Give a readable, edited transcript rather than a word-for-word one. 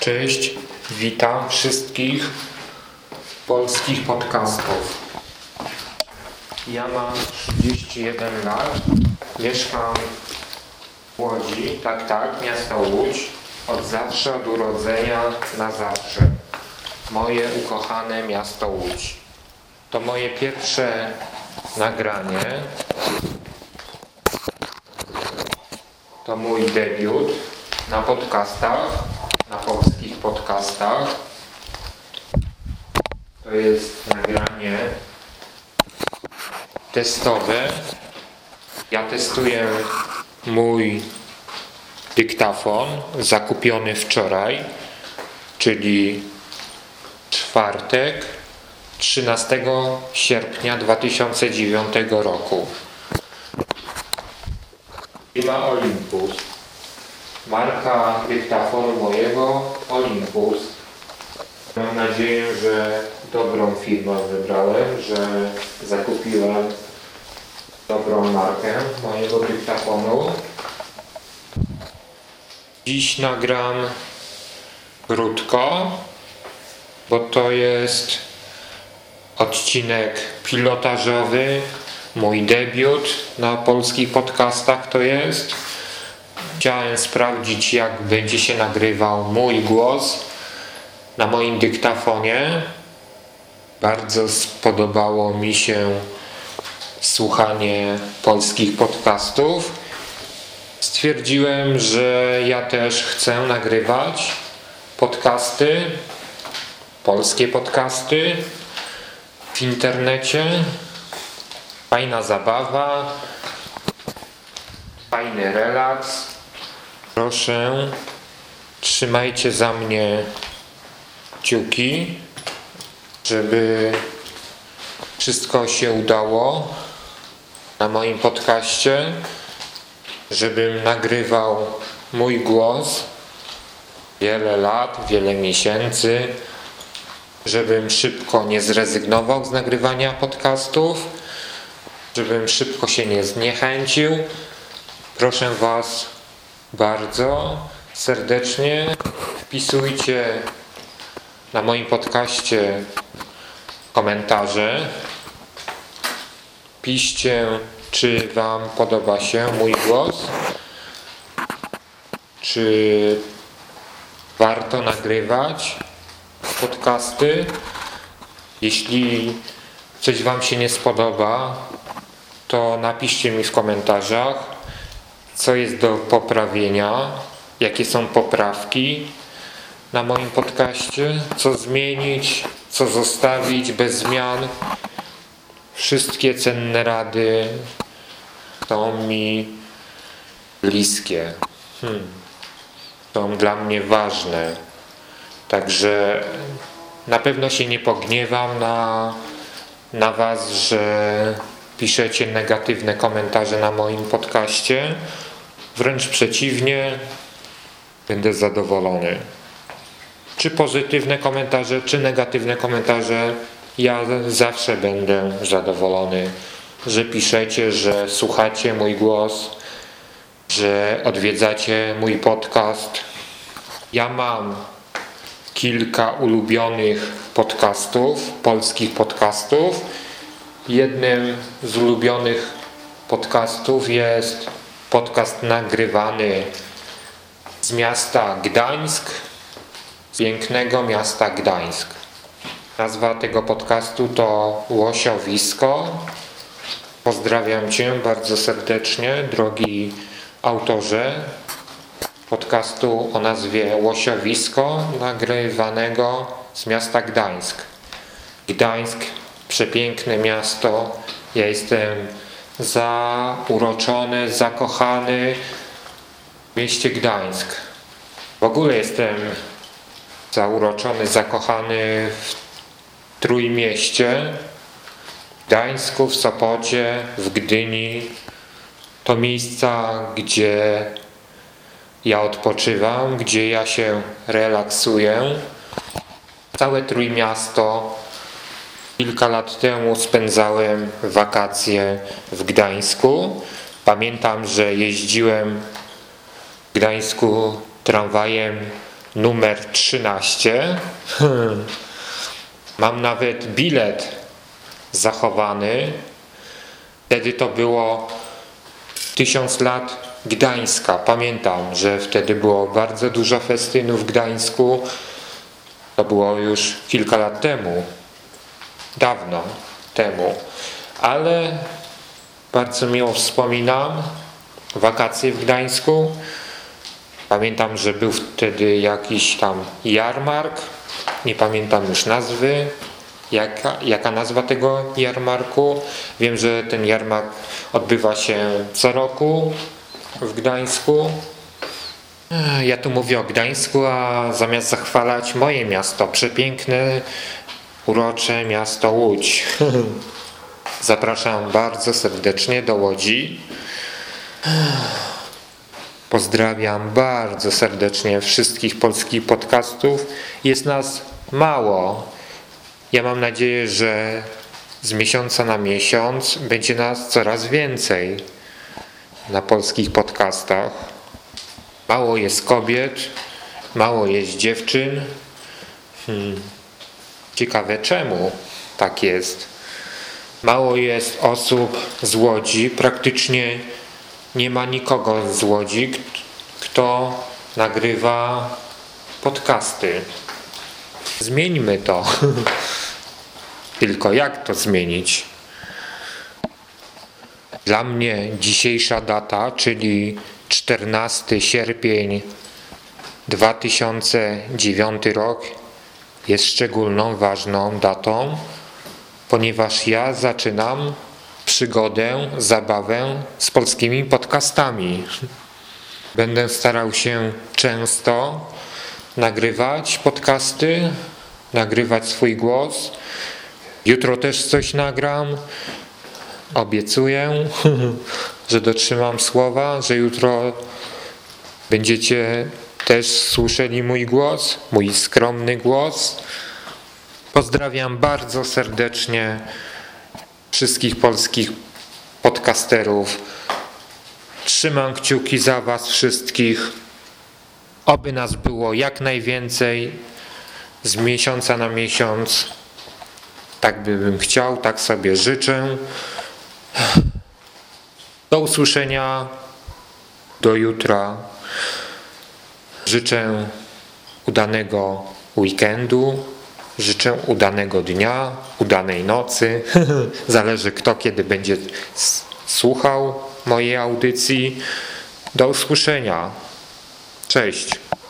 Cześć, witam wszystkich polskich podcastów. Ja mam 31 lat, mieszkam w Łodzi, tak, miasto Łódź, od zawsze, od urodzenia na zawsze. Moje ukochane miasto Łódź. To moje pierwsze nagranie. To mój debiut na podcastach, na polskich podcastach. To jest nagranie testowe. Ja testuję mój dyktafon zakupiony wczoraj, czyli czwartek, 13 sierpnia 2009 roku. Firma Olympus. Marka dyktafonu mojego Olympus. Mam nadzieję, że dobrą firmę wybrałem, że zakupiłem dobrą markę mojego dyktafonu. Dziś nagram krótko, bo to jest odcinek pilotażowy, mój debiut na polskich podcastach to jest. Chciałem sprawdzić, jak będzie się nagrywał mój głos na moim dyktafonie. Bardzo spodobało mi się słuchanie polskich podcastów. Stwierdziłem, że ja też chcę nagrywać podcasty, polskie podcasty w internecie. Fajna zabawa, fajny relaks. Proszę, trzymajcie za mnie kciuki, żeby wszystko się udało na moim podcaście, żebym nagrywał mój głos wiele lat, wiele miesięcy, żebym szybko nie zrezygnował z nagrywania podcastów, żebym szybko się nie zniechęcił. Proszę Was bardzo serdecznie, wpisujcie na moim podcaście komentarze. Piszcie, czy Wam podoba się mój głos, czy warto nagrywać podcasty. Jeśli coś Wam się nie spodoba, to napiszcie mi w komentarzach, co jest do poprawienia, jakie są poprawki na moim podcaście, co zmienić, co zostawić bez zmian. Wszystkie cenne rady są mi bliskie, są dla mnie ważne. Także na pewno się nie pogniewam na Was, że piszecie negatywne komentarze na moim podcaście. Wręcz przeciwnie, będę zadowolony. Czy pozytywne komentarze, czy negatywne komentarze, ja zawsze będę zadowolony, że piszecie, że słuchacie mój głos, że odwiedzacie mój podcast. Ja mam kilka ulubionych podcastów, polskich podcastów. Jednym z ulubionych podcastów jest podcast nagrywany z miasta Gdańsk, z pięknego miasta Gdańsk. Nazwa tego podcastu to Łosiowisko. Pozdrawiam Cię bardzo serdecznie, drogi autorze podcastu o nazwie Łosiowisko, nagrywanego z miasta Gdańsk. Gdańsk, przepiękne miasto. Ja jestem zauroczony, zakochany w mieście Gdańsk. W ogóle jestem zauroczony, zakochany w Trójmieście, w Gdańsku, w Sopocie, w Gdyni. To miejsca, gdzie ja odpoczywam, gdzie ja się relaksuję. Całe Trójmiasto. Kilka lat temu spędzałem wakacje w Gdańsku. Pamiętam, że jeździłem w Gdańsku tramwajem numer 13. Mam nawet bilet zachowany. Wtedy to było 1000 lat Gdańska. Pamiętam, że wtedy było bardzo dużo festynów w Gdańsku. To było już kilka lat temu. Dawno temu. Ale bardzo miło wspominam wakacje w Gdańsku. Pamiętam, że był wtedy jakiś tam jarmark. Nie pamiętam już nazwy. Jaka nazwa tego jarmarku? Wiem, że ten jarmark odbywa się co roku w Gdańsku. Ja tu mówię o Gdańsku, a zamiast zachwalać moje miasto, przepiękne, urocze miasto Łódź. Zapraszam bardzo serdecznie do Łodzi. Pozdrawiam bardzo serdecznie wszystkich polskich podcastów. Jest nas mało. Ja mam nadzieję, że z miesiąca na miesiąc będzie nas coraz więcej na polskich podcastach. Mało jest kobiet, mało jest dziewczyn. Ciekawe czemu tak jest. Mało jest osób z Łodzi, praktycznie nie ma nikogo z Łodzi, kto nagrywa podcasty. Zmieńmy to. Tylko jak to zmienić? Dla mnie dzisiejsza data, czyli 14 sierpień 2009 rok, jest szczególną, ważną datą, ponieważ ja zaczynam przygodę, zabawę z polskimi podcastami. Będę starał się często nagrywać podcasty, nagrywać swój głos. Jutro też coś nagram. Obiecuję, że dotrzymam słowa, że jutro będziecie też słyszeli mój głos, mój skromny głos. Pozdrawiam bardzo serdecznie wszystkich polskich podcasterów. Trzymam kciuki za was wszystkich. Oby nas było jak najwięcej z miesiąca na miesiąc. Tak bym chciał, tak sobie życzę. Do usłyszenia, do jutra. Życzę udanego weekendu, życzę udanego dnia, udanej nocy. Zależy kto kiedy będzie słuchał mojej audycji. Do usłyszenia. Cześć.